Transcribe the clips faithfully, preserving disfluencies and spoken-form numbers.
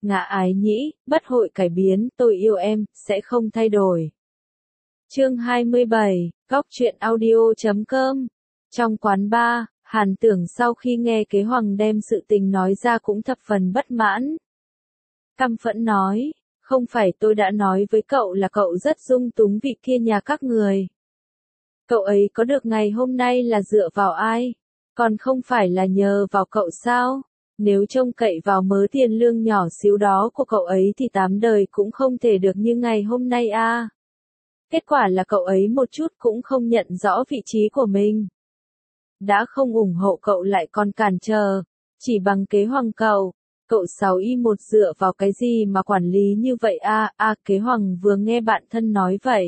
ngã ái nhĩ, bất hội cải biến, tôi yêu em, sẽ không thay đổi. Chương hai mươi bảy, góc truyện audio chấm com. Trong quán bar, Hàn Tưởng sau khi nghe Kế Hoằng đem sự tình nói ra cũng thập phần bất mãn. Căm phẫn nói, không phải tôi đã nói với cậu là cậu rất dung túng vị kia nhà các người. Cậu ấy có được ngày hôm nay là dựa vào ai? Còn không phải là nhờ vào cậu sao? Nếu trông cậy vào mớ tiền lương nhỏ xíu đó của cậu ấy thì tám đời cũng không thể được như ngày hôm nay a. À. Kết quả là cậu ấy một chút cũng không nhận rõ vị trí của mình. Đã không ủng hộ cậu lại còn cản trở, chỉ bằng Kế Hoằng cậu. Cậu sáu y một dựa vào cái gì mà quản lý như vậy a? À, a à, Kế Hoằng vừa nghe bạn thân nói vậy.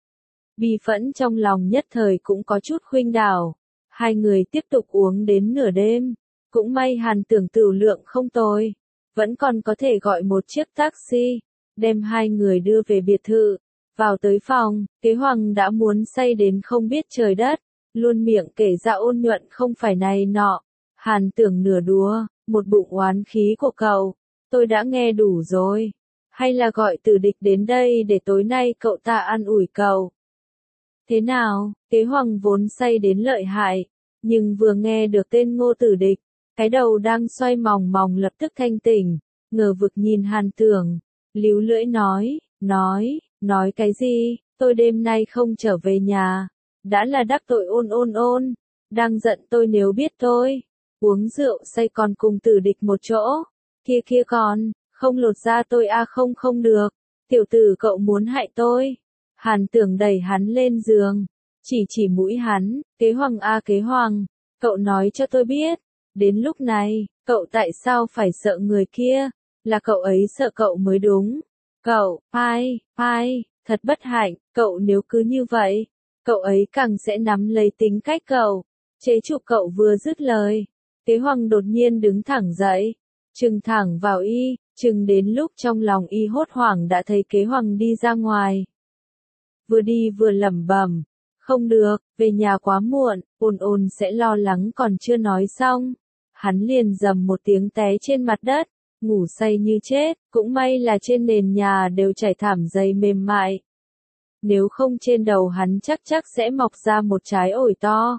Bi phẫn trong lòng nhất thời cũng có chút khuynh đảo. Hai người tiếp tục uống đến nửa đêm. Cũng may Hàn Tưởng tửu lượng không tồi. Vẫn còn có thể gọi một chiếc taxi. Đem hai người đưa về biệt thự. Vào tới phòng, Kế Hoằng đã muốn say đến không biết trời đất. Luôn miệng kể ra ôn nhuận không phải này nọ. Hàn Tưởng nửa đùa, một bụng oán khí của cậu. Tôi đã nghe đủ rồi. Hay là gọi Tử Địch đến đây để tối nay cậu ta an ủi cậu. Thế nào, Kế Hoằng vốn say đến lợi hại. Nhưng vừa nghe được tên Ngô Tử Địch. Cái đầu đang xoay mòng mòng lập tức thanh tỉnh. Ngờ vực nhìn Hàn Tưởng. Líu lưỡi nói, nói, nói cái gì, tôi đêm nay không trở về nhà. Đã là đắc tội ôn ôn ôn. Đang giận tôi nếu biết thôi. Uống rượu say còn cùng Tử Địch một chỗ. Kia kia còn, không lột ra tôi a à không không được. Tiểu tử cậu muốn hại tôi. Hàn Tưởng đẩy hắn lên giường. Chỉ chỉ mũi hắn, Kế Hoằng a à Kế Hoằng. Cậu nói cho tôi biết. Đến lúc này, cậu tại sao phải sợ người kia? Là cậu ấy sợ cậu mới đúng. Cậu, ai, ai, thật bất hạnh, cậu nếu cứ như vậy. Cậu ấy càng sẽ nắm lấy tính cách cậu. Chế trụ cậu vừa dứt lời. Kế Hoằng đột nhiên đứng thẳng dậy. Trừng thẳng vào y, chừng đến lúc trong lòng y hốt hoảng đã thấy Kế Hoằng đi ra ngoài. Vừa đi vừa lẩm bẩm. Không được, về nhà quá muộn, ôn ôn sẽ lo lắng còn chưa nói xong. Hắn liền dầm một tiếng té trên mặt đất, ngủ say như chết, cũng may là trên nền nhà đều trải thảm dày mềm mại. Nếu không trên đầu hắn chắc chắc sẽ mọc ra một trái ổi to.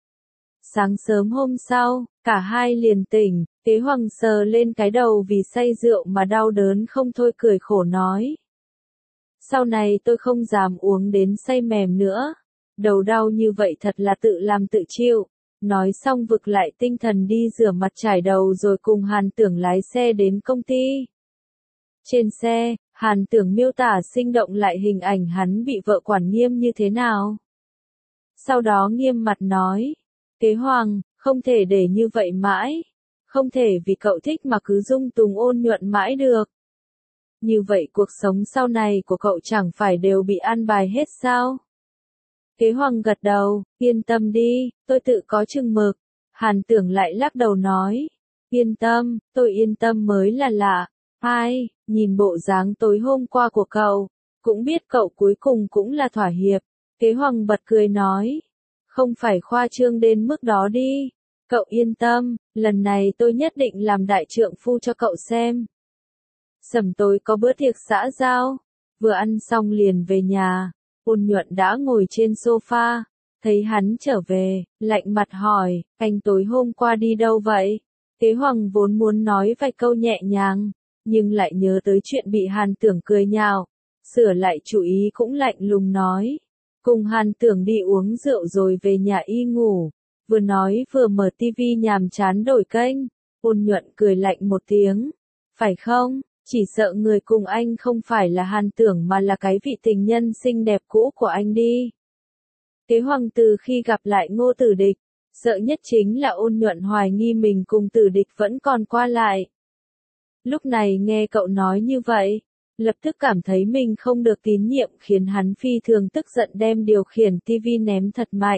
Sáng sớm hôm sau, cả hai liền tỉnh, Kế Hoằng sờ lên cái đầu vì say rượu mà đau đớn không thôi cười khổ nói. Sau này tôi không dám uống đến say mềm nữa. Đầu đau như vậy thật là tự làm tự chịu. Nói xong vực lại tinh thần đi rửa mặt trải đầu rồi cùng Hàn Tưởng lái xe đến công ty. Trên xe, Hàn Tưởng miêu tả sinh động lại hình ảnh hắn bị vợ quản nghiêm như thế nào. Sau đó nghiêm mặt nói. Kế Hoằng, không thể để như vậy mãi. Không thể vì cậu thích mà cứ dung túng ôn nhuận mãi được. Như vậy cuộc sống sau này của cậu chẳng phải đều bị an bài hết sao? Kế Hoằng gật đầu, yên tâm đi, tôi tự có chừng mực. Hàn Tưởng lại lắc đầu nói. Yên tâm, tôi yên tâm mới là lạ. Ai, nhìn bộ dáng tối hôm qua của cậu, cũng biết cậu cuối cùng cũng là thỏa hiệp. Kế Hoằng bật cười nói. Không phải khoa trương đến mức đó đi. Cậu yên tâm, lần này tôi nhất định làm đại trượng phu cho cậu xem. Sầm tối có bữa tiệc xã giao. Vừa ăn xong liền về nhà. Ôn nhuận đã ngồi trên sofa. Thấy hắn trở về, lạnh mặt hỏi, anh tối hôm qua đi đâu vậy? Kế Hoằng vốn muốn nói vài câu nhẹ nhàng, nhưng lại nhớ tới chuyện bị Hàn Tưởng cười nhạo. Sửa lại chủ ý cũng lạnh lùng nói. Cùng Hàn Tưởng đi uống rượu rồi về nhà y ngủ. Vừa nói vừa mở tivi nhàm chán đổi kênh. Ôn nhuận cười lạnh một tiếng. Phải không? Chỉ sợ người cùng anh không phải là Hàn Tưởng mà là cái vị tình nhân xinh đẹp cũ của anh đi. Kế Hoằng từ khi gặp lại Ngô Tử Địch, sợ nhất chính là ôn nhuận hoài nghi mình cùng Tử Địch vẫn còn qua lại. Lúc này nghe cậu nói như vậy, lập tức cảm thấy mình không được tín nhiệm khiến hắn phi thường tức giận đem điều khiển tivi ném thật mạnh.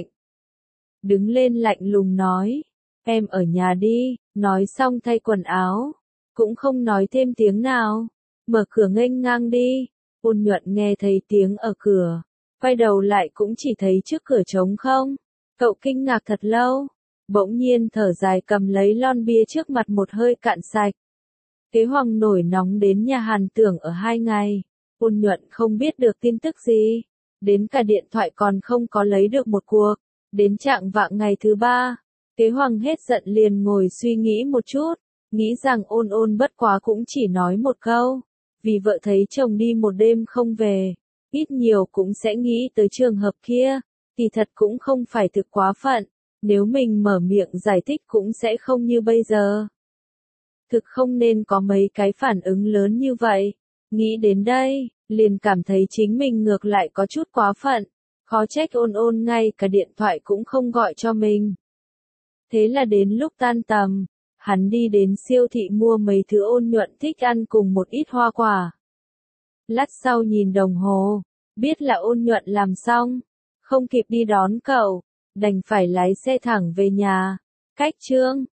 Đứng lên lạnh lùng nói, em ở nhà đi, nói xong thay quần áo. Cũng không nói thêm tiếng nào. Mở cửa nghênh ngang đi. Ôn nhuận nghe thấy tiếng ở cửa. Quay đầu lại cũng chỉ thấy trước cửa trống không. Cậu kinh ngạc thật lâu. Bỗng nhiên thở dài cầm lấy lon bia trước mặt một hơi cạn sạch. Kế Hoằng nổi nóng đến nhà Hàn Tưởng ở hai ngày. Ôn Nhuận không biết được tin tức gì. Đến cả điện thoại còn không có lấy được một cuộc. Đến trạng vạng ngày thứ ba, Kế Hoằng hết giận liền ngồi suy nghĩ một chút. Nghĩ rằng ôn ôn bất quá cũng chỉ nói một câu. Vì vợ thấy chồng đi một đêm không về. Ít nhiều cũng sẽ nghĩ tới trường hợp kia. Thì thật cũng không phải thực quá phận. Nếu mình mở miệng giải thích cũng sẽ không như bây giờ. Thực không nên có mấy cái phản ứng lớn như vậy. Nghĩ đến đây, liền cảm thấy chính mình ngược lại có chút quá phận. Khó trách ôn ôn ngay cả điện thoại cũng không gọi cho mình. Thế là đến lúc tan tầm, hắn đi đến siêu thị mua mấy thứ Ôn Nhuận thích ăn cùng một ít hoa quả. Lát sau nhìn đồng hồ, biết là Ôn Nhuận làm xong, không kịp đi đón cậu, đành phải lái xe thẳng về nhà. Cách Trương